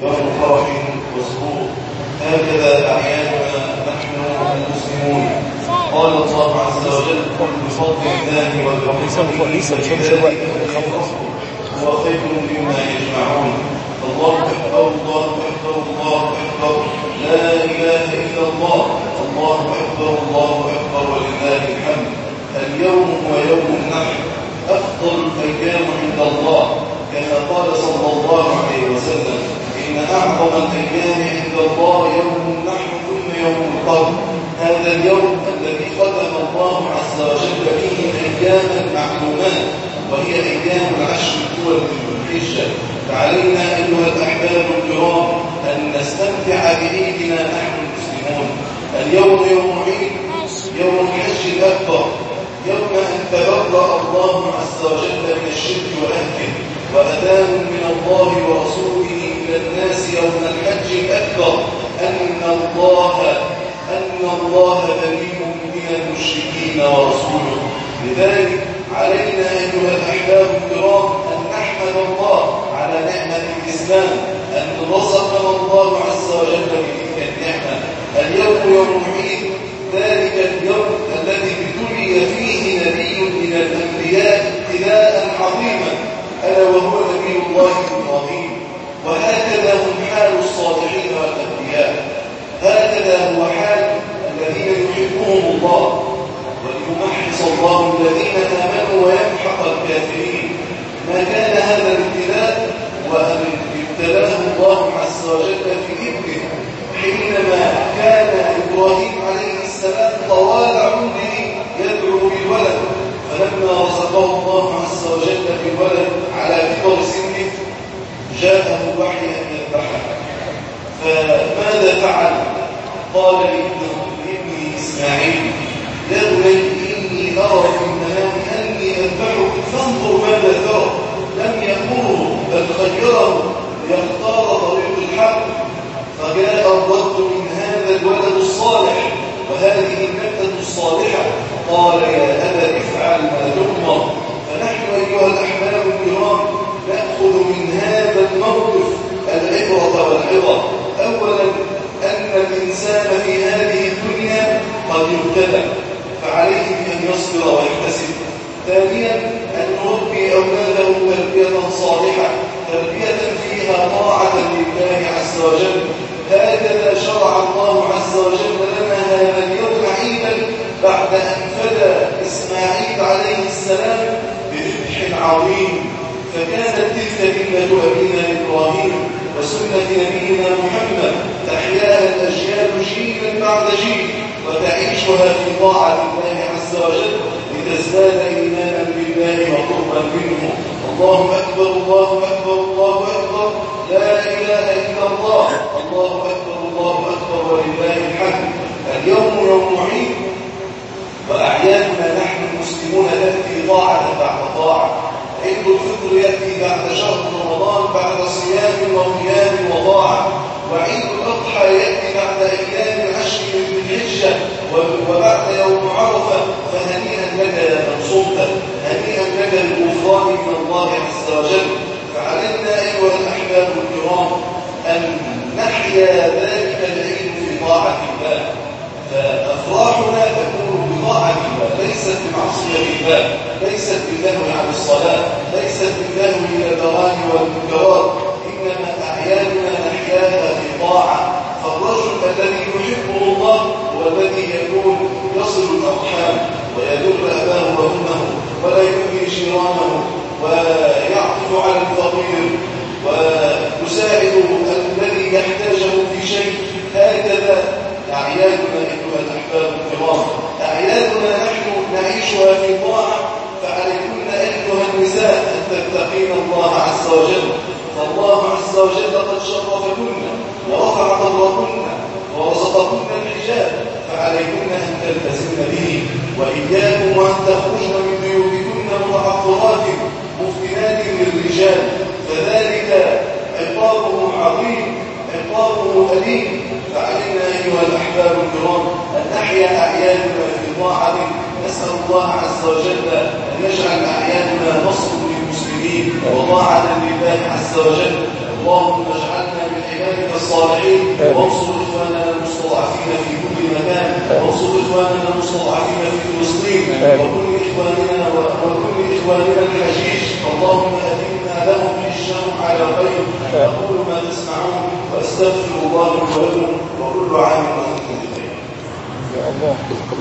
يوم فرح وسرور. هكذا أعيادنا نحن المسلمون. قال الله عز وجل: قل بفضل الله وبرحمته هو خير مما يجمعون. الله أكبر الله أكبر الله أكبر، لا إله إلا الله، الله أكبر الله أكبر ولله الحمد. اليوم هو يوم النحر، أفضل الأيام عند الله، كما قال صلى الله عليه وسلم: إن أعظم الأيام عند الله يوم النحر ثم يوم القرن. هذا اليوم الذي ختم الله عز وجل فيه أياما معلومات، وهي أيام العشر الأول من الحجة. فعلينا أيها الأحباب الكرام أن نستمتع بعيدنا نحن المسلمون. اليوم يوم عيد، يوم الحج الأكبر، يوم أن تبرأ الله عز وجل من الشرك وأهله، وأذان من الله ورسوله إلى الناس يوم الحج الأكبر أن الله بريء من المشركين ورسوله. لذلك علينا أيها الأحباب الكرام أن نحمد الله على نعمة الإسلام، أن رزقنا الله عز وجل بتلك النعمة. اليوم يوم عيد، ذلك اليوم الذي ابتلي فيه نبي من الأنبياء ابتلاء عظيما، ألا وهو نبي الله إبراهيم. وهكذا هم حال الصالحين والأنبياء، هكذا هو حال الذين يحبهم الله، وليمحص الله الذين آمنوا ويمحق الكافرين. ما كان هذا الابتلاء وأن ابتلاه الله عز وجل في ابنه، حينما كان إبراهيم عليه السلام طوال عمره يدعو بالولد، فلما رزقه الله عز وجل بالولد على كبر سنه جاءه الوحي أن يذبحه. فماذا فعل؟ قال لابنه إسماعيل: يا بني إني أرى في المنام أني أذبحك فانظر ماذا ترى. لم يأمره بل خيره ليختار طريق الحق. فجاء الرد من هذا الولد الصالح وهذه النبتة الصالحة، قال: يا أبا افعل ما تؤمر. فنحن أيها الأحباب الكرام نأخذ من هذا الموقف العبرة والعظة. أولا أن الإنسان في هذه الدنيا قد يبتلى، فعليه أن يصبر ويحتسب. ثانيا أن نربي أولاده تربية صالحة، تربية فيها طاعة لله عز وجل. هكذا شرع الله عز وجل لنا هذا اليوم عيدا بعد أن فدى إسماعيل عليه السلام بذبح عظيم. فكانت تلك ملة أبينا إبراهيم وسنة نبينا محمد تحياها الأجيال جيلا بعد جيل، وتعيشها في طاعة الله عز وجل لتزداد إيمانا بالله وقربا منه. الله أكبر الله أكبر الله أكبر، لا إله إلا الله، الله أكبر الله أكبر ولله الحمد. اليوم يوم عيد، وأعيادنا نحن المسلمون تأتي طاعة بعد طاعة. عيد الفطر يأتي بعد شهر رمضان بعد صيام وقيام وطاعة، وعيد الأضحى يأتي بعد أيام العشر من الحجة وبعد يوم عرفة. فهنيئا لك يا من صمت، هنيئا لك الغفران من الله عز وجل. فعلينا أيها الأحباب الكرام أن نحيا ذلك العيد في طاعة الله. فأفراحنا تكون بطاعة الله، ليست بمعصية الله، ليست باللهو عن الصلاة، ليست باللهو إلى الأغاني والمنكرات، إنما أعيادنا نحياها في طاعة. فالرجل الذي يحبه الله هو الذي يكون يصل الأرحام ويدل أباه وأمه ولا يؤذي جيرانه ويعطف على الفقير ويساعد الذي يحتاجه في شيء. هكذا أعيادنا أيها الأحباب الكرام، أعيادنا نحن نعيشها في طاعة. فعليكن أيها النساء أن تتقين الله عز وجل، فالله عز وجل قد شرفكن ورفع قدركن ورزقكن الحجاب، فعليكن أن تلتزمن به. وإياكم وأن تخرجن من بيوتكن متعطرات مفتنات للرجال، فذلك عقابه عظيم، عقابه أليم. فعلينا أيها الأحباب الكرام أن نحيا أعيادنا في طاعة. نسأل الله عز وجل أن يجعل أعيادنا نصر للمسلمين وطاعة لله عز وجل. اللهم اجعلنا من عبادك الصالحين، وانصر إخواننا المستضعفين في كل مكان، وانصر إخواننا المستضعفين في فلسطين، وكل إخواننا الحشيش، اللهم أدمنا لهم حشهم على خير. أقول ما تسمعون وأستغفر الله لي ولكم، وكل عام وأنتم بخير. يا الله.